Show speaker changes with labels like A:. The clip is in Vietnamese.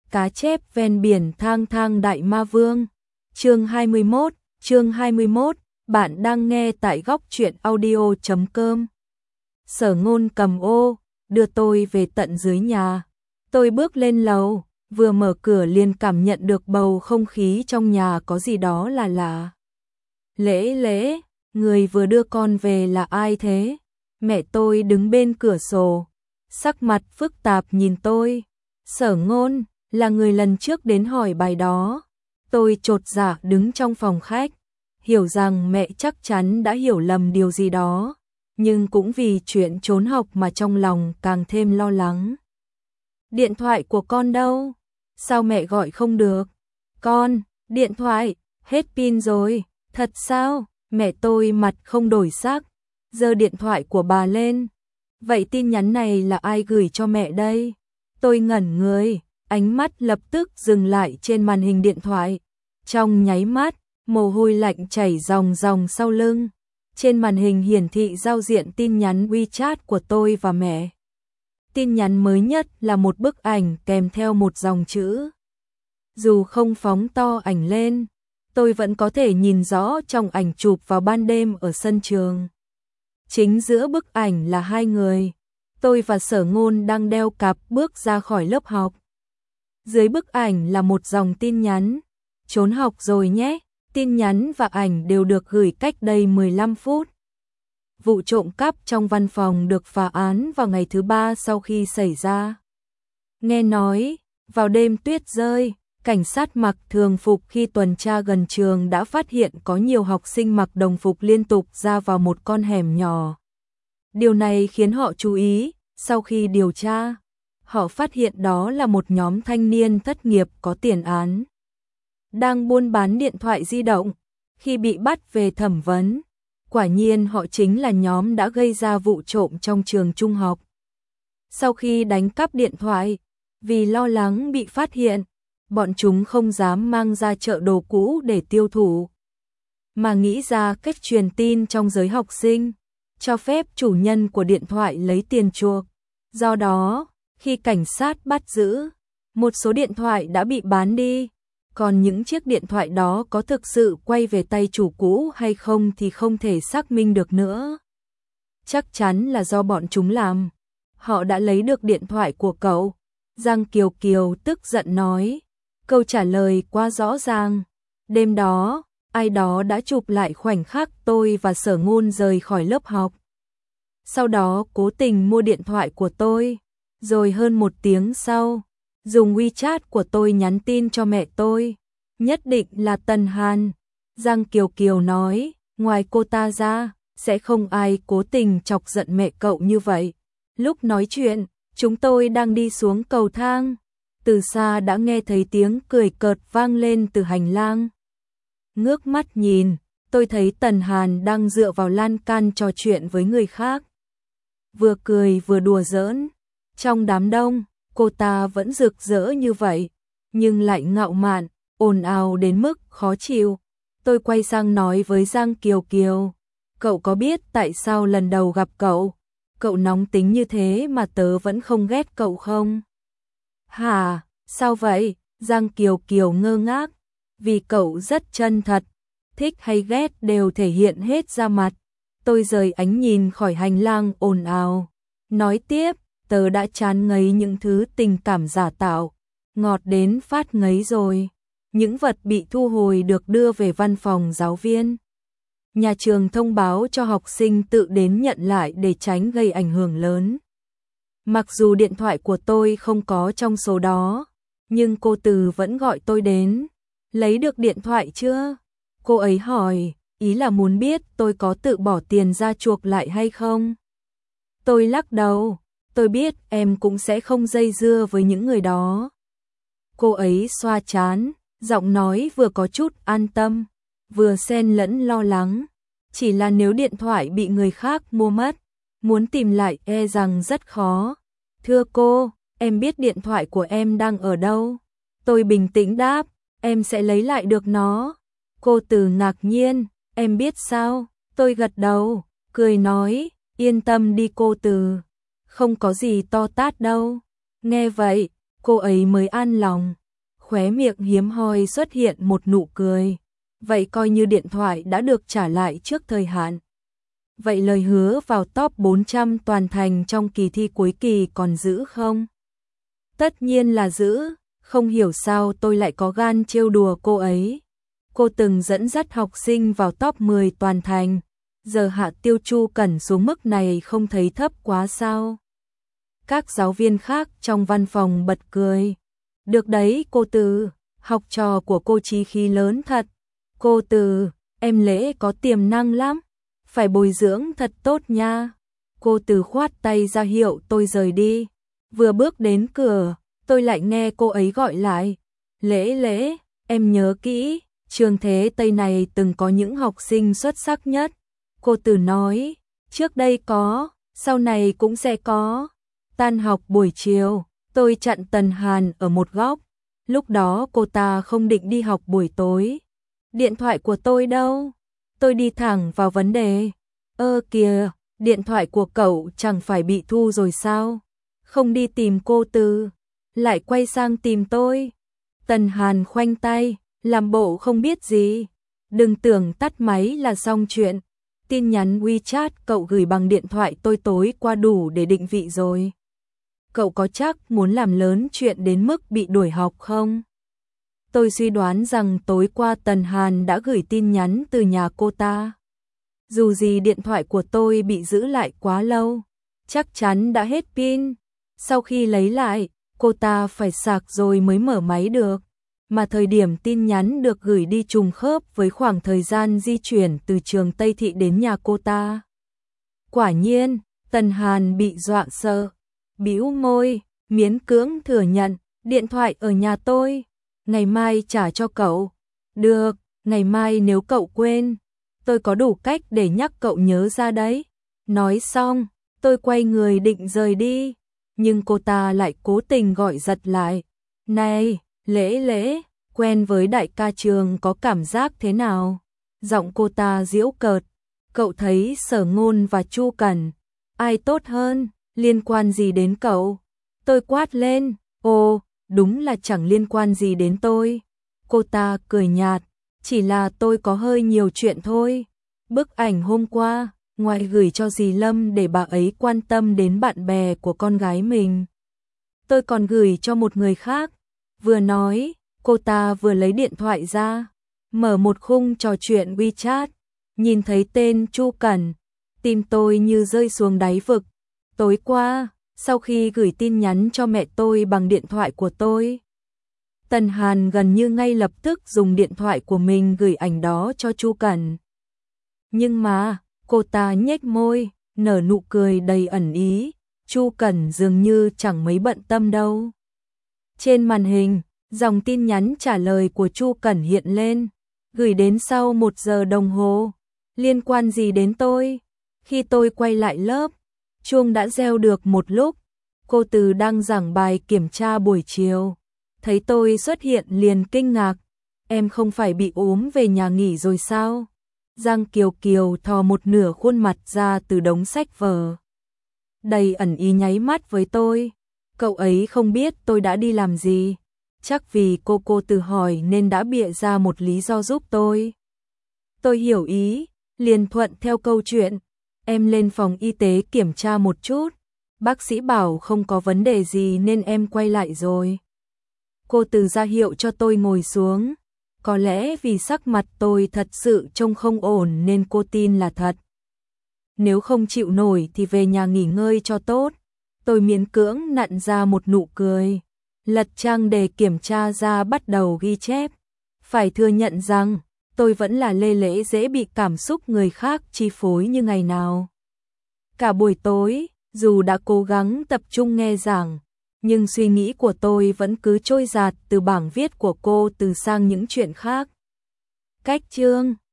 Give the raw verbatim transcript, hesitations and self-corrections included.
A: Cá chép ven biển thang thang đại ma vương. Chương hai mươi mốt, chương hai mươi mốt, bạn đang nghe tại góc truyện audio chấm com. Sở Ngôn cầm ô, đưa tôi về tận dưới nhà. Tôi bước lên lầu, vừa mở cửa liền cảm nhận được bầu không khí trong nhà có gì đó là lạ. Lễ lễ, người vừa đưa con về là ai thế? Mẹ tôi đứng bên cửa sổ, sắc mặt phức tạp nhìn tôi. Sở Ngôn, là người lần trước đến hỏi bài đó. Tôi chột dạ đứng trong phòng khách, hiểu rằng mẹ chắc chắn đã hiểu lầm điều gì đó, nhưng cũng vì chuyện trốn học mà trong lòng càng thêm lo lắng. Điện thoại của con đâu? Sao mẹ gọi không được? Con, điện thoại, hết pin rồi, thật sao? Mẹ tôi mặt không đổi sắc, giơ điện thoại của bà lên. Vậy tin nhắn này là ai gửi cho mẹ đây? Tôi ngẩn người, ánh mắt lập tức dừng lại trên màn hình điện thoại. Trong nháy mắt, mồ hôi lạnh chảy ròng ròng sau lưng. Trên màn hình hiển thị giao diện tin nhắn WeChat của tôi và mẹ. Tin nhắn mới nhất là một bức ảnh kèm theo một dòng chữ. Dù không phóng to ảnh lên, tôi vẫn có thể nhìn rõ trong ảnh chụp vào ban đêm ở sân trường. Chính giữa bức ảnh là hai người, tôi và Sở Ngôn đang đeo cặp bước ra khỏi lớp học. Dưới bức ảnh là một dòng tin nhắn, trốn học rồi nhé. Tin nhắn và ảnh đều được gửi cách đây mười lăm phút. Vụ trộm cắp trong văn phòng được phá án vào ngày thứ ba sau khi xảy ra. Nghe nói, vào đêm tuyết rơi, cảnh sát mặc thường phục khi tuần tra gần trường đã phát hiện có nhiều học sinh mặc đồng phục liên tục ra vào một con hẻm nhỏ. Điều này khiến họ chú ý, sau khi điều tra, họ phát hiện đó là một nhóm thanh niên thất nghiệp có tiền án, đang buôn bán điện thoại di động. Khi bị bắt về thẩm vấn, quả nhiên họ chính là nhóm đã gây ra vụ trộm trong trường trung học. Sau khi đánh cắp điện thoại, vì lo lắng bị phát hiện, bọn chúng không dám mang ra chợ đồ cũ để tiêu thụ, mà nghĩ ra cách truyền tin trong giới học sinh, cho phép chủ nhân của điện thoại lấy tiền chuộc. Do đó, khi cảnh sát bắt giữ, một số điện thoại đã bị bán đi, còn những chiếc điện thoại đó có thực sự quay về tay chủ cũ hay không thì không thể xác minh được nữa. Chắc chắn là do bọn chúng làm. Họ đã lấy được điện thoại của cậu. Giang Kiều Kiều tức giận nói. Câu trả lời quá rõ ràng. Đêm đó, ai đó đã chụp lại khoảnh khắc tôi và Sở Ngôn rời khỏi lớp học. Sau đó cố tình mua điện thoại của tôi. Rồi hơn một tiếng sau, dùng WeChat của tôi nhắn tin cho mẹ tôi. Nhất định là Tần Hàn. Giang Kiều Kiều nói, ngoài cô ta ra, sẽ không ai cố tình chọc giận mẹ cậu như vậy. Lúc nói chuyện, chúng tôi đang đi xuống cầu thang. Từ xa đã nghe thấy tiếng cười cợt vang lên từ hành lang. Ngước mắt nhìn, tôi thấy Tần Hàn đang dựa vào lan can trò chuyện với người khác. Vừa cười vừa đùa giỡn. Trong đám đông, cô ta vẫn rực rỡ như vậy, nhưng lại ngạo mạn, ồn ào đến mức khó chịu. Tôi quay sang nói với Giang Kiều Kiều, cậu có biết tại sao lần đầu gặp cậu, cậu nóng tính như thế mà tớ vẫn không ghét cậu không? Hả, sao vậy? Giang Kiều Kiều ngơ ngác, vì cậu rất chân thật, thích hay ghét đều thể hiện hết ra mặt. Tôi rời ánh nhìn khỏi hành lang ồn ào, nói tiếp, tớ đã chán ngấy những thứ tình cảm giả tạo, ngọt đến phát ngấy rồi. Những vật bị thu hồi được đưa về văn phòng giáo viên. Nhà trường thông báo cho học sinh tự đến nhận lại để tránh gây ảnh hưởng lớn. Mặc dù điện thoại của tôi không có trong số đó, nhưng cô Từ vẫn gọi tôi đến. Lấy được điện thoại chưa? Cô ấy hỏi, ý là muốn biết tôi có tự bỏ tiền ra chuộc lại hay không? Tôi lắc đầu, tôi biết em cũng sẽ không dây dưa với những người đó. Cô ấy xoa trán, giọng nói vừa có chút an tâm, vừa xen lẫn lo lắng. Chỉ là nếu điện thoại bị người khác mua mất, muốn tìm lại e rằng rất khó. Thưa cô, em biết điện thoại của em đang ở đâu? Tôi bình tĩnh đáp, em sẽ lấy lại được nó. Cô Từ ngạc nhiên, em biết sao? Tôi gật đầu, cười nói, yên tâm đi cô Từ, không có gì to tát đâu. Nghe vậy, cô ấy mới an lòng, khóe miệng hiếm hoi xuất hiện một nụ cười. Vậy coi như điện thoại đã được trả lại trước thời hạn. Vậy lời hứa vào top bốn trăm toàn thành trong kỳ thi cuối kỳ còn giữ không? Tất nhiên là giữ, không hiểu sao tôi lại có gan trêu đùa cô ấy. Cô từng dẫn dắt học sinh vào top mười toàn thành, giờ hạ tiêu Chu Cẩn xuống mức này không thấy thấp quá sao? Các giáo viên khác trong văn phòng bật cười. Được đấy cô Từ, học trò của cô chí khí lớn thật. Cô Từ, em Lễ có tiềm năng lắm, phải bồi dưỡng thật tốt nha. Cô Từ khoát tay ra hiệu tôi rời đi. Vừa bước đến cửa, tôi lại nghe cô ấy gọi lại. Lễ Lễ, em nhớ kỹ, trường Thế Tây này từng có những học sinh xuất sắc nhất. Cô Từ nói, trước đây có, sau này cũng sẽ có. Tan học buổi chiều, tôi chặn Tần Hàn ở một góc. Lúc đó cô ta không định đi học buổi tối. Điện thoại của tôi đâu? Tôi đi thẳng vào vấn đề. Ơ kìa, điện thoại của cậu chẳng phải bị thu rồi sao? Không đi tìm cô Từ, lại quay sang tìm tôi. Tần Hàn khoanh tay, làm bộ không biết gì. Đừng tưởng tắt máy là xong chuyện. Tin nhắn WeChat cậu gửi bằng điện thoại tôi tối qua đủ để định vị rồi. Cậu có chắc muốn làm lớn chuyện đến mức bị đuổi học không? Tôi suy đoán rằng tối qua Tần Hàn đã gửi tin nhắn từ nhà cô ta. Dù gì điện thoại của tôi bị giữ lại quá lâu, chắc chắn đã hết pin. Sau khi lấy lại, cô ta phải sạc rồi mới mở máy được. Mà thời điểm tin nhắn được gửi đi trùng khớp với khoảng thời gian di chuyển từ trường Tây Thị đến nhà cô ta. Quả nhiên, Tần Hàn bị dọa sợ, bĩu môi, miễn cưỡng thừa nhận, điện thoại ở nhà tôi, ngày mai trả cho cậu. Được, ngày mai nếu cậu quên, tôi có đủ cách để nhắc cậu nhớ ra đấy. Nói xong, tôi quay người định rời đi, nhưng cô ta lại cố tình gọi giật lại. Này, Lễ Lễ, quen với đại ca trường có cảm giác thế nào? Giọng cô ta giễu cợt. Cậu thấy Sở Ngôn và Chu Cẩn, ai tốt hơn, liên quan gì đến cậu? Tôi quát lên, ồ, đúng là chẳng liên quan gì đến tôi. Cô ta cười nhạt, chỉ là tôi có hơi nhiều chuyện thôi. Bức ảnh hôm qua, ngoài gửi cho dì Lâm để bà ấy quan tâm đến bạn bè của con gái mình, tôi còn gửi cho một người khác. Vừa nói, cô ta vừa lấy điện thoại ra, mở một khung trò chuyện WeChat, nhìn thấy tên Chu Cẩn, tim tôi như rơi xuống đáy vực. Tối qua, sau khi gửi tin nhắn cho mẹ tôi bằng điện thoại của tôi, Tần Hàn gần như ngay lập tức dùng điện thoại của mình gửi ảnh đó cho Chu Cẩn. Nhưng mà, cô ta nhếch môi, nở nụ cười đầy ẩn ý, Chu Cẩn dường như chẳng mấy bận tâm đâu. Trên màn hình, dòng tin nhắn trả lời của Chu Cẩn hiện lên, gửi đến sau một giờ đồng hồ. Liên quan gì đến tôi? Khi tôi quay lại lớp, chuông đã reo được một lúc. Cô Từ đang giảng bài kiểm tra buổi chiều, thấy tôi xuất hiện liền kinh ngạc. Em không phải bị ốm về nhà nghỉ rồi sao? Giang Kiều Kiều thò một nửa khuôn mặt ra từ đống sách vở, đầy ẩn ý nháy mắt với tôi. Cậu ấy không biết tôi đã đi làm gì, chắc vì cô cô Từ hỏi nên đã bịa ra một lý do giúp tôi. Tôi hiểu ý, liền thuận theo câu chuyện. Em lên phòng y tế kiểm tra một chút, bác sĩ bảo không có vấn đề gì nên em quay lại rồi. Cô Từ ra hiệu cho tôi ngồi xuống. Có lẽ vì sắc mặt tôi thật sự trông không ổn nên cô tin là thật. Nếu không chịu nổi thì về nhà nghỉ ngơi cho tốt. Tôi miễn cưỡng nặn ra một nụ cười, lật trang để kiểm tra ra bắt đầu ghi chép. Phải thừa nhận rằng, tôi vẫn là Lê Lễ dễ bị cảm xúc người khác chi phối như ngày nào. Cả buổi tối, dù đã cố gắng tập trung nghe giảng, nhưng suy nghĩ của tôi vẫn cứ trôi dạt từ bảng viết của cô Từ sang những chuyện khác. Cách chương